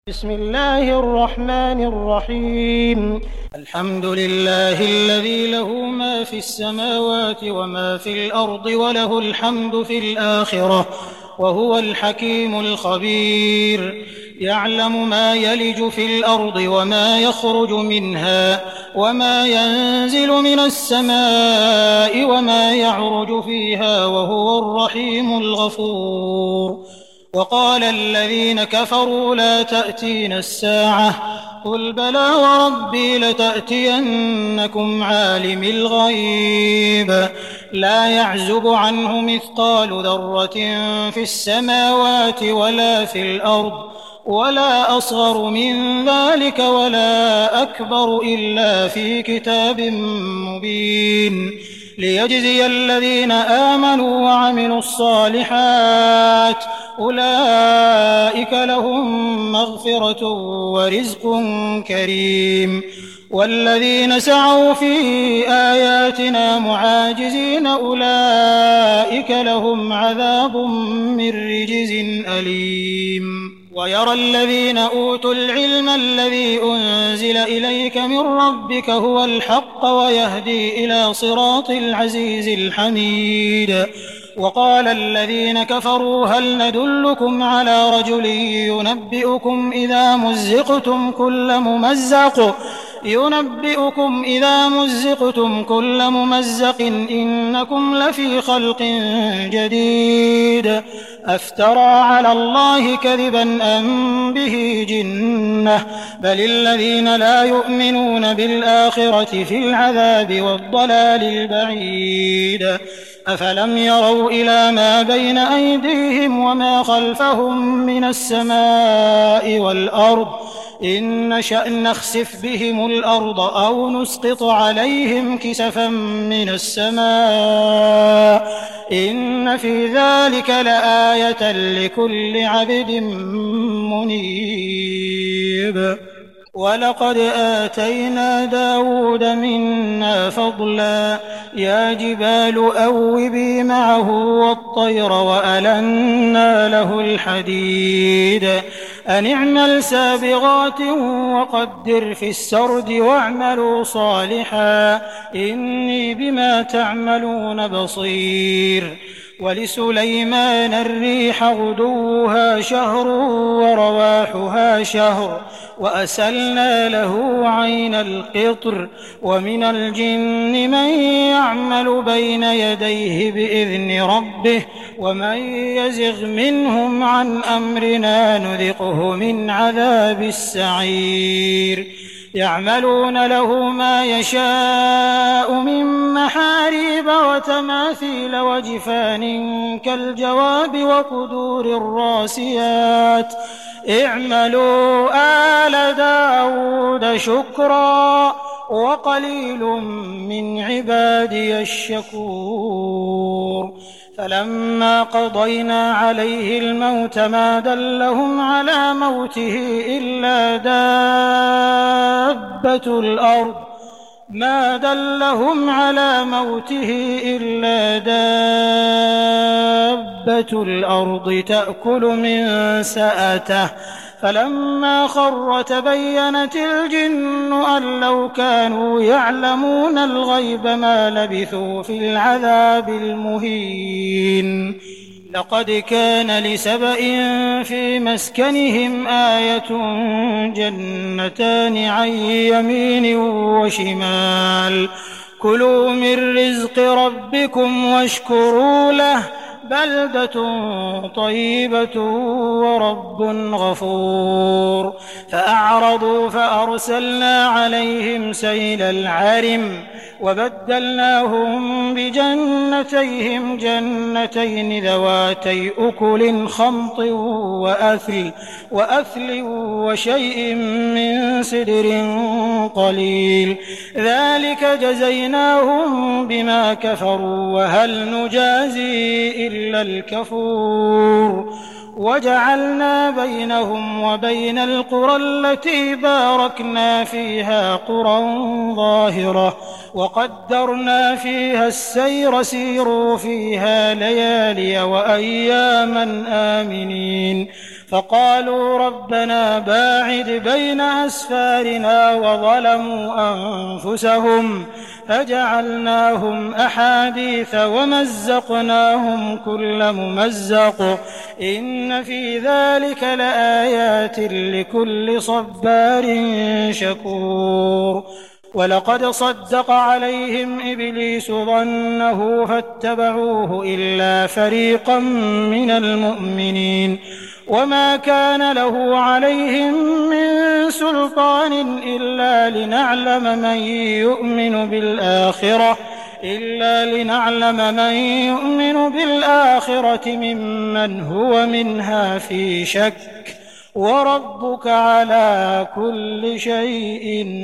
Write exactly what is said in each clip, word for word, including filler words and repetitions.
بسم الله الرحمن الرحيم. الحمد لله الذي له ما في السماوات وما في الأرض وله الحمد في الآخرة وهو الحكيم الخبير. يعلم ما يلج في الأرض وما يخرج منها وما ينزل من السماء وما يعرج فيها وهو الرحيم الغفور. وقال الذين كفروا لا تأتينا الساعة قل بلى وربي لتأتينكم عالم الغيب لا يعزب عنه مثقال ذرة في السماوات ولا في الأرض ولا أصغر من ذلك ولا أكبر إلا في كتاب مبين ليجزي الذين آمنوا وعملوا الصالحات أولئك لهم مغفرة ورزق كريم. والذين سعوا في آياتنا معاجزين أولئك لهم عذاب من رجز أليم. ويرى الذين أوتوا العلم الذي أنزل إليك من ربك هو الحق ويهدي إلى صراط العزيز الحميد. وقال الذين كفروا هل ندلكم على رجل ينبئكم إذا مزقتم كل ممزق ينبئكم إذا مزقتم كل ممزق إنكم لفي خلق جديد أفترى على الله كذبا أم به جنة بل الذين لا يؤمنون بالآخرة في العذاب والضلال البعيد. أفلم يروا إلى ما بين أيديهم وما خلفهم من السماء والأرض إن نشأ نخسف بهم الأرض أو نسقط عليهم كسفا من السماء إن في ذلك لآية لكل عبد منيب. ولقد آتينا داود منا فضلا يا جبال أوبي معه والطير وألنا له الحديد أن اعمل سابغات وقدر في السرد واعملوا صالحا إني بما تعملون بصير. ولسليمان الريح غدوها شهر ورواحها شهر وأسلنا له عين القطر ومن الجن من يعمل بين يديه بإذن ربه ومن يزغ منهم عن أمرنا نذقه من عذاب السعير. يعملون له ما يشاء من محاريب وتماثيل وجفان كالجواب وقدور الراسيات اعملوا آل داود شكرا وقليل من عبادي الشكور. فلما قضينا عليه الموت ما دلهم على موته إلا دابة الأرض ما دلهم على موته إلا دابة الأرض تأكل من سأته فلما خر تبينت الجن أن لو كانوا يعلمون الغيب ما لبثوا في العذاب المهين. لقد كان لسبإ في مسكنهم آية جنتان عن يمين وشمال كلوا من رزق ربكم واشكروا له بلدة طيبة ورب غفور. فأعرضوا فأرسلنا عليهم سيل العرم وبدلناهم بجنتيهم جنتين ذواتي أكل خمط وأثل وأثل وشيء من سدر قليل ذلك جزيناهم بما كفروا وهل نجازي إلا الكفور. وجعلنا بينهم وبين القرى التي باركنا فيها قرى ظاهرة وقدرنا فيها السير سيروا فيها ليالي وأياما آمنين فقالوا ربنا باعد بين أسفارنا وظلموا أنفسهم فجعلناهم أحاديث ومزقناهم كل ممزق إن في ذلك لآيات لكل صبار شكور ولقد صدق عليهم إبليس ظنه فاتبعوه إلا فريقا من المؤمنين وما كان له عليهم من سلطان إلا لنعلم من يؤمن بالآخرة إلا لنعلم من يؤمن بالآخرة ممن هو منها في شك وربك على كل شيء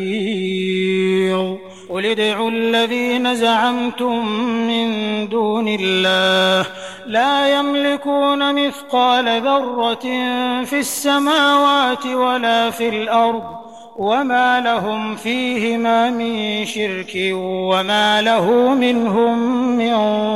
حفيظ قل ادعوا الذين زعمتم من دون الله لا يملكون مثقال ذرة في السماوات ولا في الأرض وما لهم فيهما من شرك وما له منهم من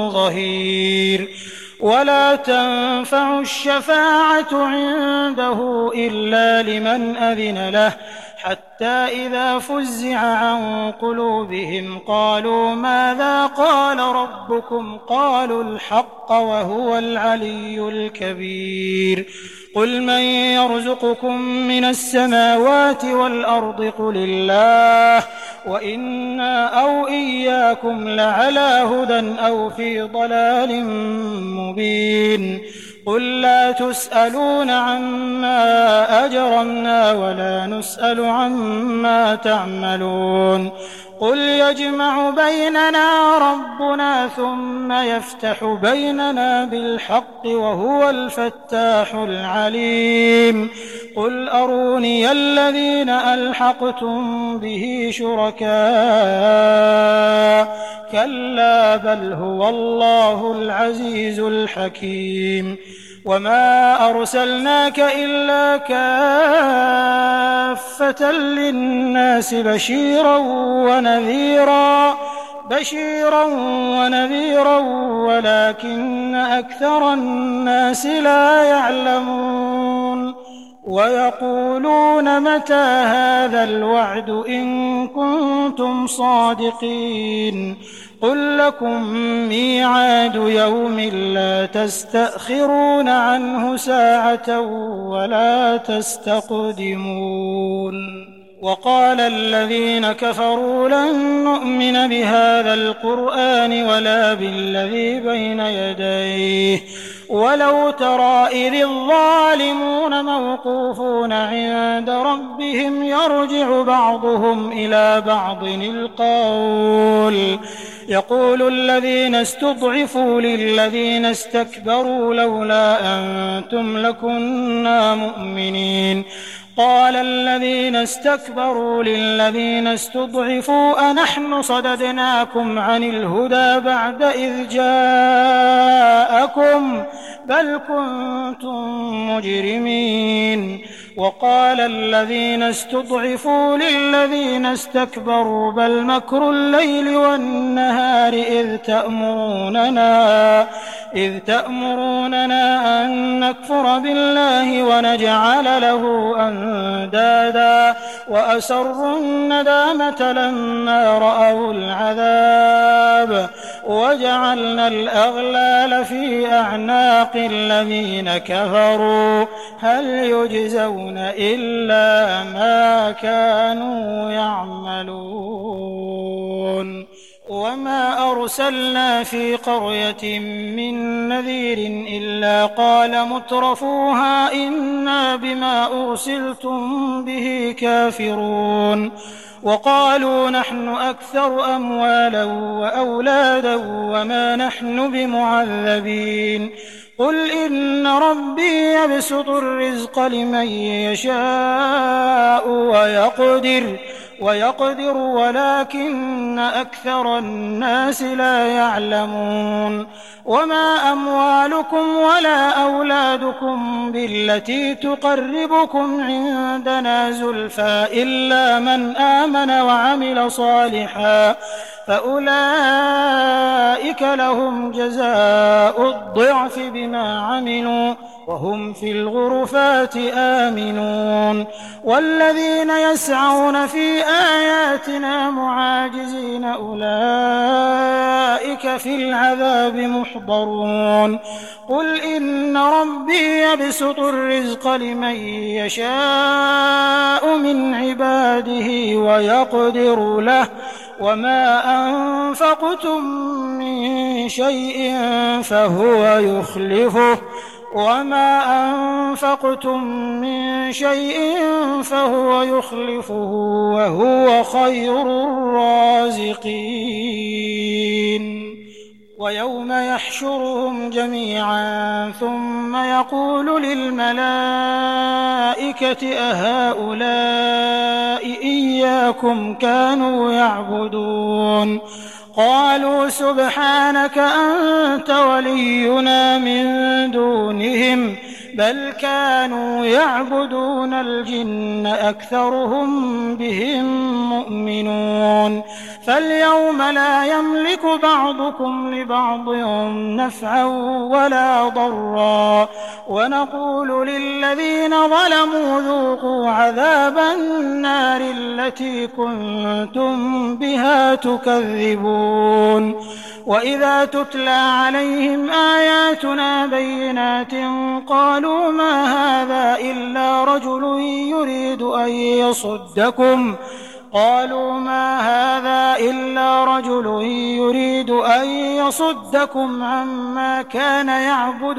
ظهير ولا تنفع الشفاعة عنده إلا لمن أذن له حتى إذا فزع عن قلوبهم قالوا ماذا قال ربكم قالوا الحق وهو العلي الكبير قل من يرزقكم من السماوات والأرض قل الله وإنا أو إياكم لعلى هدى أو في ضلال مبين قل لا تسألون عما أجرمنا ولا نسأل عما تعملون قل يجمع بيننا ربنا ثم يفتح بيننا بالحق وهو الفتاح العليم قل أروني الذين ألحقتم به شركاء كلا بل هو الله العزيز الحكيم وما أرسلناك إلا كافة للناس بشيرا ونذيرا بشيرا ونذيرا ولكن أكثر الناس لا يعلمون ويقولون متى هذا الوعد إن كنتم صادقين قل لكم ميعاد يوم لا تستأخرون عنه ساعة ولا تستقدمون وقال الذين كفروا لن نؤمن بهذا القرآن ولا بالذي بين يديه ولو ترى إذ الظالمون موقوفون عند ربهم يرجع بعضهم إلى بعض القول يقول الذين استضعفوا للذين استكبروا لولا أنتم لكنا مؤمنين قال الذين استكبروا للذين استضعفوا أنحن صددناكم عن الهدى بعد إذ جاءكم بل كنتم مجرمين وقال الذين استضعفوا للذين استكبروا بل مكر الليل والنهار إذ تأمروننا إذ تأمروننا أن نكفر بالله ونجعل له أندادا وأسروا الندامة لما رأوا العذاب وجعلنا الأغلال في أعناق الذين كفروا هل يجزون إلا ما كانوا يعملون وما أرسلنا في قرية من نذير إلا قال مترفوها إنا بما أرسلتم به كافرون وقالوا نحن أكثر أموالا وأولادا وما نحن بمعذبين قل إن ربي يبسط الرزق لمن يشاء ويقدر ويقدر ولكن أكثر الناس لا يعلمون وما أموالكم ولا أولادكم بالتي تقربكم عندنا زلفى إلا من آمن وعمل صالحا فأولئك لهم جزاء الضعف بما عملوا وهم في الغرفات آمنون والذين يسعون في آياتنا معاجزين أولئك في العذاب محضرون قل إن ربي يبسط الرزق لمن يشاء من عباده ويقدر له وما أنفقتم من شيء فهو يخلفه وما أنفقتم من شيء فهو يخلفه وهو خير الرازقين ويوم يحشرهم جميعا ثم يقول للملائكة أهؤلاء إياكم كانوا يعبدون قالوا سبحانك أنت ولينا من دونهم بل كانوا يعبدون الجن أكثرهم بهم مؤمنون فاليوم لا يملك بعضكم لبعض نفعا ولا ضرا ونقول للذين ظلموا ذوقوا عذاب النار التي كنتم بها تكذبون وإذا تتلى عليهم آياتنا بينات قالوا ما هذا إلا رجل يريد أن يصدكم قالوا ما هذا إلا رجل يريد أن يصدكم عما كان يعبد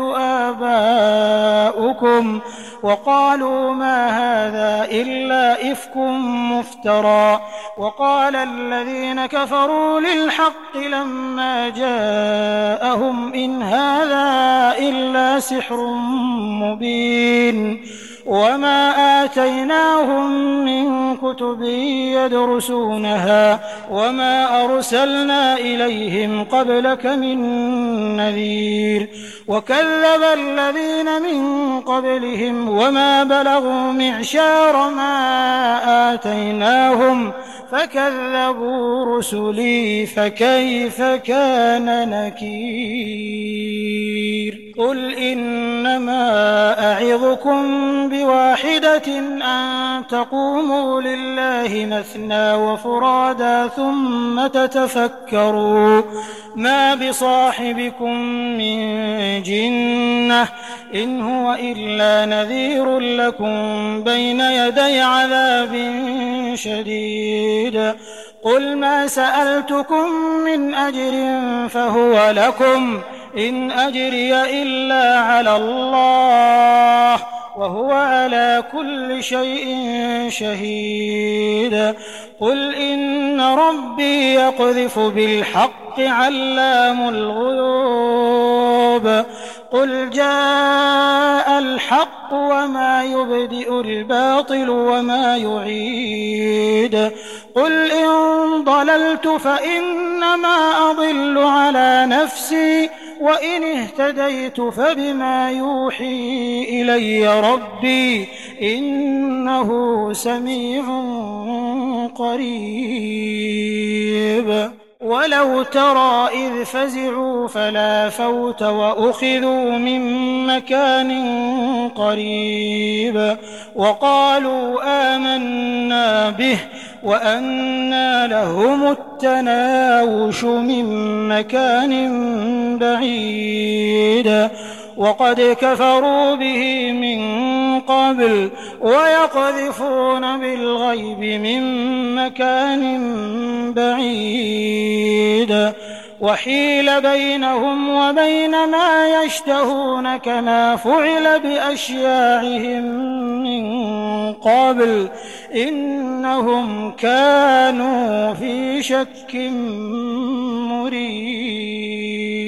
آباؤكم وقالوا ما هذا إلا إفك مفترى وقال الذين كفروا للحق لما جاءهم إن هذا إلا سحر مبين وما آتيناهم من كتب يدرسونها وما أرسلنا إليهم قبلك من نذير وكذب الذين من قبلهم وما بلغوا معشار ما آتيناهم فكذبوا رسلي فكيف كان نكير قل إنما أعظكم بواحدة أن تقوموا لله مثنى وفرادا ثم تتفكروا ما بصاحبكم من جنة إن هو إلا نذير لكم بين يدي عذاب شديد قل ما سألتكم من أجر فهو لكم إن أجري إلا على الله وهو على كل شيء شهيد قل إن ربي يقذف بالحق علام الغيوب قل جاء الحق وما يبدئ الباطل وما يعيد قل إن ضللت فإنما أضل على نفسي وإن اهتديت فبما يوحي إلي ربي إنه سميع قريب ولو ترى إذ فزعوا فلا فوت وأخذوا من مكان قريب وقالوا آمنا به وأنى لهم التناوش من مكان بعيد وقد كفروا به من قبل ويقذفون بالغيب من مكان بعيد وحيل بينهم وبين ما يشتهون كما فعل بأشياعهم من قبل إنهم كانوا في شك مريب.